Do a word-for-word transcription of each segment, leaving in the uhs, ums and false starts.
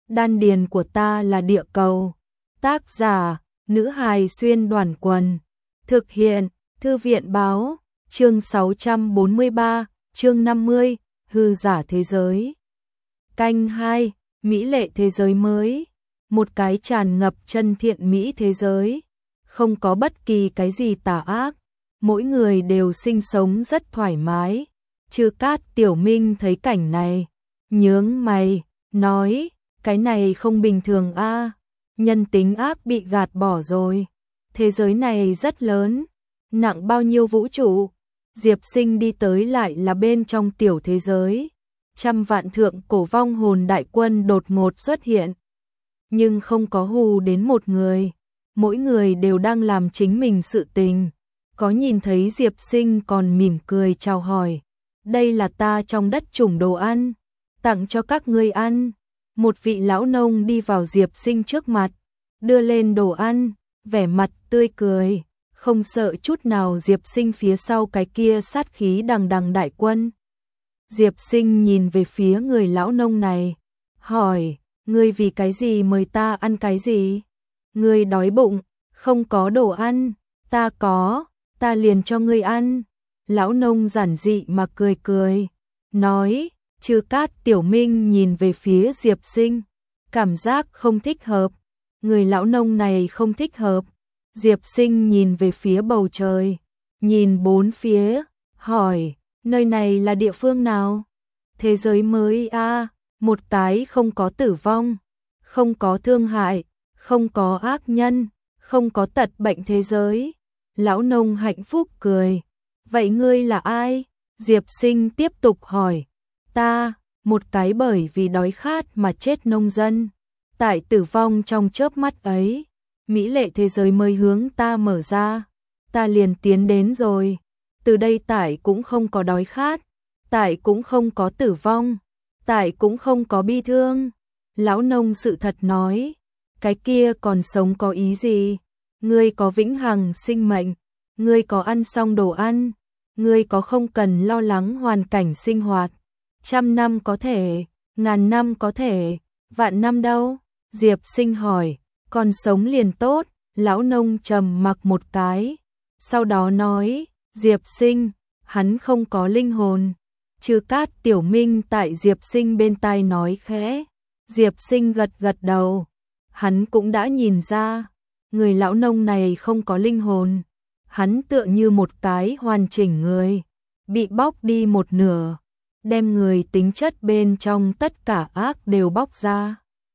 đan điền của ta là địa cầu. Tác giả, nữ hài xuyên đoàn quần. Thực hiện, thư viện báo, chương sáu trăm bốn mươi ba, chương năm mươi, hư giả thế giới. Canh hai, mỹ lệ thế giới mới. Một cái tràn ngập chân thiện mỹ thế giới. Không có bất kỳ cái gì tà ác. Mỗi người đều sinh sống rất thoải mái. Chư Cát Tiểu Minh thấy cảnh này, nhướng mày, nói, cái này không bình thường a, nhân tính ác bị gạt bỏ rồi. Thế giới này rất lớn, nặng bao nhiêu vũ trụ. Diệp Sinh đi tới lại là bên trong tiểu thế giới. Trăm vạn thượng cổ vong hồn đại quân đột ngột xuất hiện. Nhưng không có hù đến một người. Mỗi người đều đang làm chính mình sự tình. Có nhìn thấy Diệp Sinh còn mỉm cười chào hỏi. Đây là ta trong đất chủng đồ ăn, tặng cho các ngươi ăn. Một vị lão nông đi vào Diệp Sinh trước mặt, đưa lên đồ ăn, vẻ mặt tươi cười, không sợ chút nào Diệp Sinh phía sau cái kia sát khí đằng đằng đại quân. Diệp Sinh nhìn về phía người lão nông này, hỏi, ngươi vì cái gì mời ta ăn cái gì? Ngươi đói bụng, không có đồ ăn, ta có, ta liền cho ngươi ăn. Lão nông giản dị mà cười cười, nói, Chư Cát Tiểu Minh nhìn về phía Diệp Sinh, cảm giác không thích hợp, người lão nông này không thích hợp. Diệp Sinh nhìn về phía bầu trời, nhìn bốn phía, hỏi, nơi này là địa phương nào? Thế giới mới a, à, một cái không có tử vong, không có thương hại, không có ác nhân, không có tật bệnh thế giới. Lão nông hạnh phúc cười. Vậy ngươi là ai? Diệp Sinh tiếp tục hỏi. Ta, một cái bởi vì đói khát mà chết nông dân. Tại tử vong trong chớp mắt ấy, mỹ lệ thế giới mới hướng ta mở ra. Ta liền tiến đến rồi. Từ đây tại cũng không có đói khát, tại cũng không có tử vong, tại cũng không có bi thương. Lão nông sự thật nói. Cái kia còn sống có ý gì? Ngươi có vĩnh hằng sinh mệnh, ngươi có ăn xong đồ ăn, ngươi có không cần lo lắng hoàn cảnh sinh hoạt. Trăm năm có thể, ngàn năm có thể, vạn năm đâu? Diệp Sinh hỏi, còn sống liền tốt. Lão nông trầm mặc một cái, sau đó nói, Diệp Sinh, hắn không có linh hồn. Chư Cát Tiểu Minh tại Diệp Sinh bên tai nói khẽ. Diệp Sinh gật gật đầu, hắn cũng đã nhìn ra, người lão nông này không có linh hồn. Hắn tựa như một cái hoàn chỉnh người, bị bóc đi một nửa, đem người tính chất bên trong tất cả ác đều bóc ra.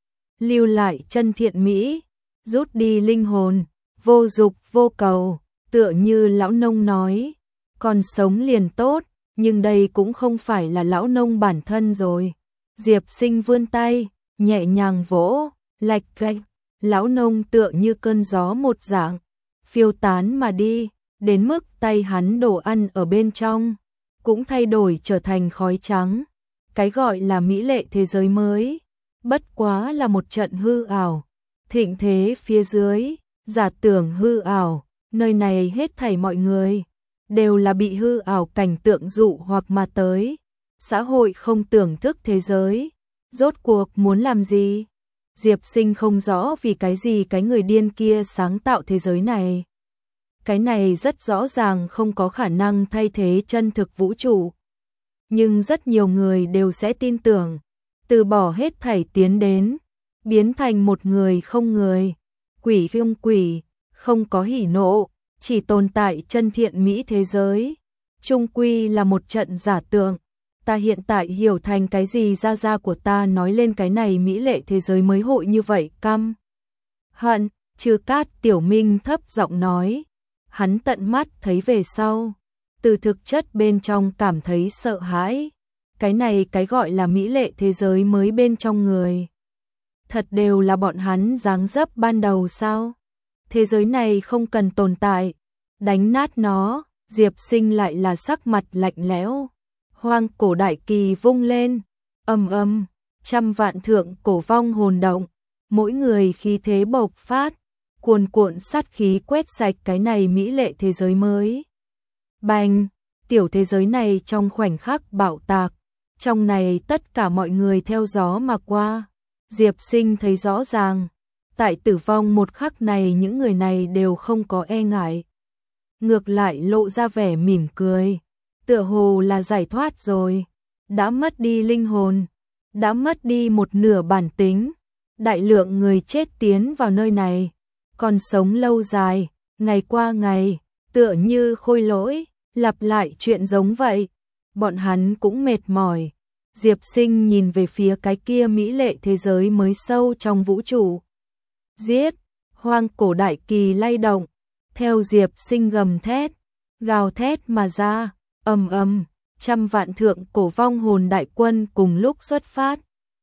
Lưu lại chân thiện mỹ, rút đi linh hồn, vô dục vô cầu, tựa như lão nông nói, còn sống liền tốt, nhưng đây cũng không phải là lão nông bản thân rồi. Diệp Sinh vươn tay, nhẹ nhàng vỗ, lạch cạch, lão nông tựa như cơn gió một dạng, phiêu tán mà đi, đến mức tay hắn đồ ăn ở bên trong cũng thay đổi trở thành khói trắng. Cái gọi là mỹ lệ thế giới mới, bất quá là một trận hư ảo. Thịnh thế phía dưới, giả tưởng hư ảo, nơi này hết thảy mọi người đều là bị hư ảo cảnh tượng dụ hoặc mà tới. Xã hội không tưởng thức thế giới, rốt cuộc muốn làm gì? Diệp Sinh không rõ vì cái gì cái người điên kia sáng tạo thế giới này. Cái này rất rõ ràng không có khả năng thay thế chân thực vũ trụ. Nhưng rất nhiều người đều sẽ tin tưởng, từ bỏ hết thảy tiến đến, biến thành một người không người, quỷ không quỷ, không có hỉ nộ, chỉ tồn tại chân thiện mỹ thế giới. Chung quy là một trận giả tượng. Ta hiện tại hiểu thành cái gì gia gia của ta nói lên cái này mỹ lệ thế giới mới hội như vậy căm hận. Chư Cát Tiểu Minh thấp giọng nói. Hắn tận mắt thấy về sau, từ thực chất bên trong cảm thấy sợ hãi. Cái này cái gọi là mỹ lệ thế giới mới bên trong người, thật đều là bọn hắn dáng dấp ban đầu sao? Thế giới này không cần tồn tại, đánh nát nó. Diệp Sinh lại là sắc mặt lạnh lẽo. Hoang cổ đại kỳ vung lên, ầm ầm, trăm vạn thượng cổ vong hồn động, mỗi người khí thế bộc phát, cuồn cuộn sát khí quét sạch cái này mỹ lệ thế giới mới. Bành, tiểu thế giới này trong khoảnh khắc bạo tạc, trong này tất cả mọi người theo gió mà qua. Diệp Sinh thấy rõ ràng, tại tử vong một khắc này những người này đều không có e ngại. Ngược lại lộ ra vẻ mỉm cười, tựa hồ là giải thoát rồi, đã mất đi linh hồn, đã mất đi một nửa bản tính. Đại lượng người chết tiến vào nơi này, còn sống lâu dài, ngày qua ngày, tựa như khôi lỗi, lặp lại chuyện giống vậy. Bọn hắn cũng mệt mỏi. Diệp Sinh nhìn về phía cái kia mỹ lệ thế giới mới sâu trong vũ trụ. Giết, hoang cổ đại kỳ lay động, theo Diệp Sinh gầm thét, gào thét mà ra, ầm ầm, trăm vạn thượng cổ vong hồn đại quân cùng lúc xuất phát.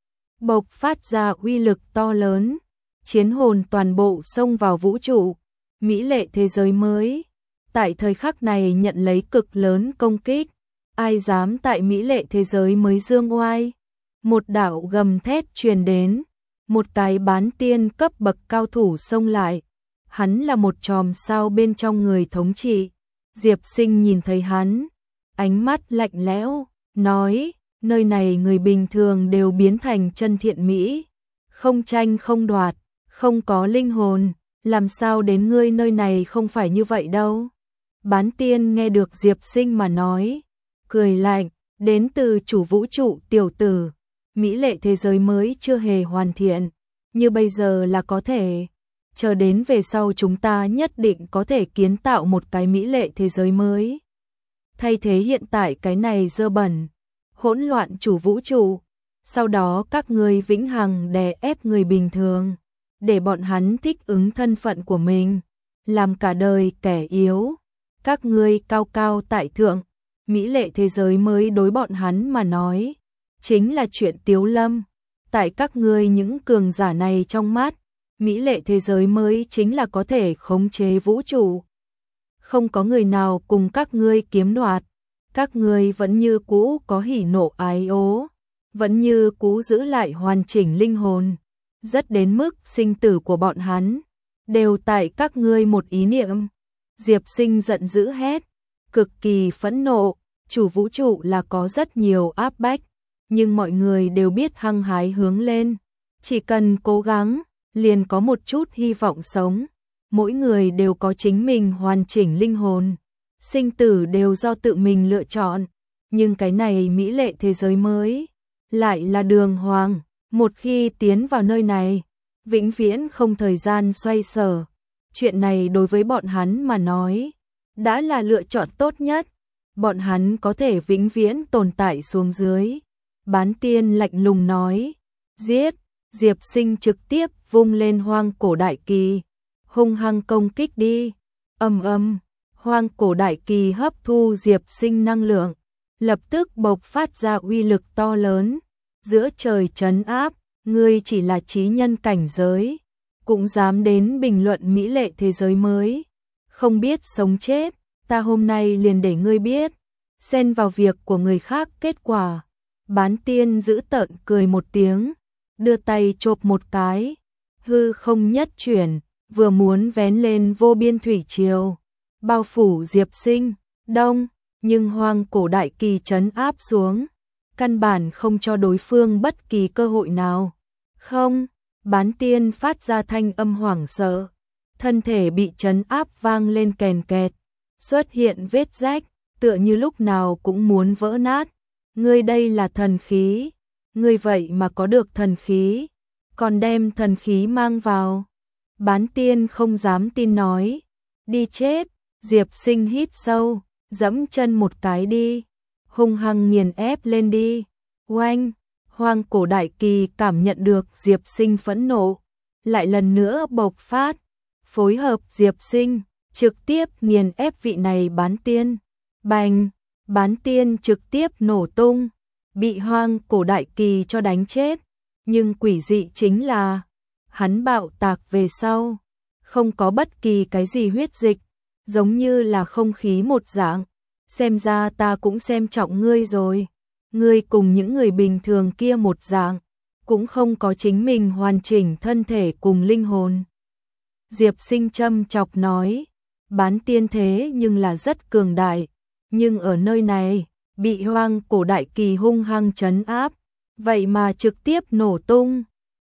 Bộc phát ra uy lực to lớn, chiến hồn toàn bộ xông vào vũ trụ, mỹ lệ thế giới mới. Tại thời khắc này nhận lấy cực lớn công kích, ai dám tại mỹ lệ thế giới mới dương oai. Một đạo gầm thét truyền đến, một cái bán tiên cấp bậc cao thủ xông lại. Hắn là một chòm sao bên trong người thống trị. Diệp Sinh nhìn thấy hắn, ánh mắt lạnh lẽo, nói, nơi này người bình thường đều biến thành chân thiện mỹ, không tranh không đoạt, không có linh hồn, làm sao đến ngươi nơi này không phải như vậy đâu. Bán tiên nghe được Diệp Sinh mà nói, cười lạnh, đến từ chủ vũ trụ tiểu tử, mỹ lệ thế giới mới chưa hề hoàn thiện, như bây giờ là có thể, chờ đến về sau chúng ta nhất định có thể kiến tạo một cái mỹ lệ thế giới mới. Thay thế hiện tại cái này dơ bẩn, hỗn loạn chủ vũ trụ, sau đó các ngươi vĩnh hằng đè ép người bình thường, để bọn hắn thích ứng thân phận của mình, làm cả đời kẻ yếu. Các ngươi cao cao tại thượng, mỹ lệ thế giới mới đối bọn hắn mà nói, chính là chuyện tiếu lâm. Tại các ngươi những cường giả này trong mắt, mỹ lệ thế giới mới chính là có thể khống chế vũ trụ. Không có người nào cùng các ngươi kiếm đoạt, các ngươi vẫn như cũ có hỉ nộ ái ố, vẫn như cũ giữ lại hoàn chỉnh linh hồn, rất đến mức sinh tử của bọn hắn, đều tại các ngươi một ý niệm. Diệp Sinh giận dữ hét, cực kỳ phẫn nộ, chủ vũ trụ là có rất nhiều áp bách, nhưng mọi người đều biết hăng hái hướng lên, chỉ cần cố gắng, liền có một chút hy vọng sống. Mỗi người đều có chính mình hoàn chỉnh linh hồn, sinh tử đều do tự mình lựa chọn, nhưng cái này mỹ lệ thế giới mới lại là đường hoàng, một khi tiến vào nơi này, vĩnh viễn không thời gian xoay sở. Chuyện này đối với bọn hắn mà nói, đã là lựa chọn tốt nhất, bọn hắn có thể vĩnh viễn tồn tại xuống dưới. Bán tiên lạnh lùng nói, giết. Diệp Sinh trực tiếp vung lên hoang cổ đại kỳ, hung hăng công kích đi. Ầm ầm, hoang cổ đại kỳ hấp thu Diệp Sinh năng lượng, lập tức bộc phát ra uy lực to lớn, giữa trời trấn áp. Ngươi chỉ là trí nhân cảnh giới, cũng dám đến bình luận mỹ lệ thế giới mới, không biết sống chết, ta hôm nay liền để ngươi biết, xen vào việc của người khác kết quả. Bán tiên giữ tợn cười một tiếng, đưa tay chộp một cái, hư không nhất chuyển, vừa muốn vén lên vô biên thủy triều, bao phủ Diệp Sinh. Đông, nhưng hoang cổ đại kỳ trấn áp xuống, căn bản không cho đối phương bất kỳ cơ hội nào. Không, bán tiên phát ra thanh âm hoảng sợ, thân thể bị trấn áp vang lên kèn kẹt, xuất hiện vết rách, tựa như lúc nào cũng muốn vỡ nát. Ngươi đây là thần khí, ngươi vậy mà có được thần khí, còn đem thần khí mang vào. Bán tiên không dám tin nói, đi chết. Diệp Sinh hít sâu, dẫm chân một cái đi, hung hăng nghiền ép lên đi. Oanh, hoang cổ đại kỳ cảm nhận được Diệp Sinh phẫn nộ, lại lần nữa bộc phát, phối hợp Diệp Sinh, trực tiếp nghiền ép vị này bán tiên. Bành, bán tiên trực tiếp nổ tung, bị hoang cổ đại kỳ cho đánh chết. Nhưng quỷ dị chính là, hắn bạo tạc về sau, không có bất kỳ cái gì huyết dịch, giống như là không khí một dạng. Xem ra ta cũng xem trọng ngươi rồi, ngươi cùng những người bình thường kia một dạng, cũng không có chính mình hoàn chỉnh thân thể cùng linh hồn. Diệp Sinh châm chọc nói, bán tiên thế nhưng là rất cường đại, nhưng ở nơi này, bị hoang cổ đại kỳ hung hăng trấn áp, vậy mà trực tiếp nổ tung.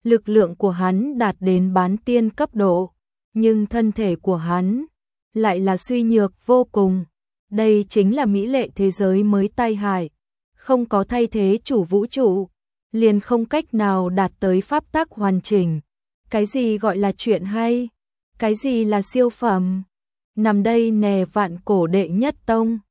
lực lượng của hắn đạt đến bán tiên cấp độ, nhưng thân thể của hắn lại là suy nhược vô cùng. Đây chính là mỹ lệ thế giới mới tai hại, không có thay thế chủ vũ trụ, liền không cách nào đạt tới pháp tắc hoàn chỉnh. Cái gì gọi là chuyện hay? Cái gì là siêu phẩm? Nằm đây nè vạn cổ đệ nhất tông.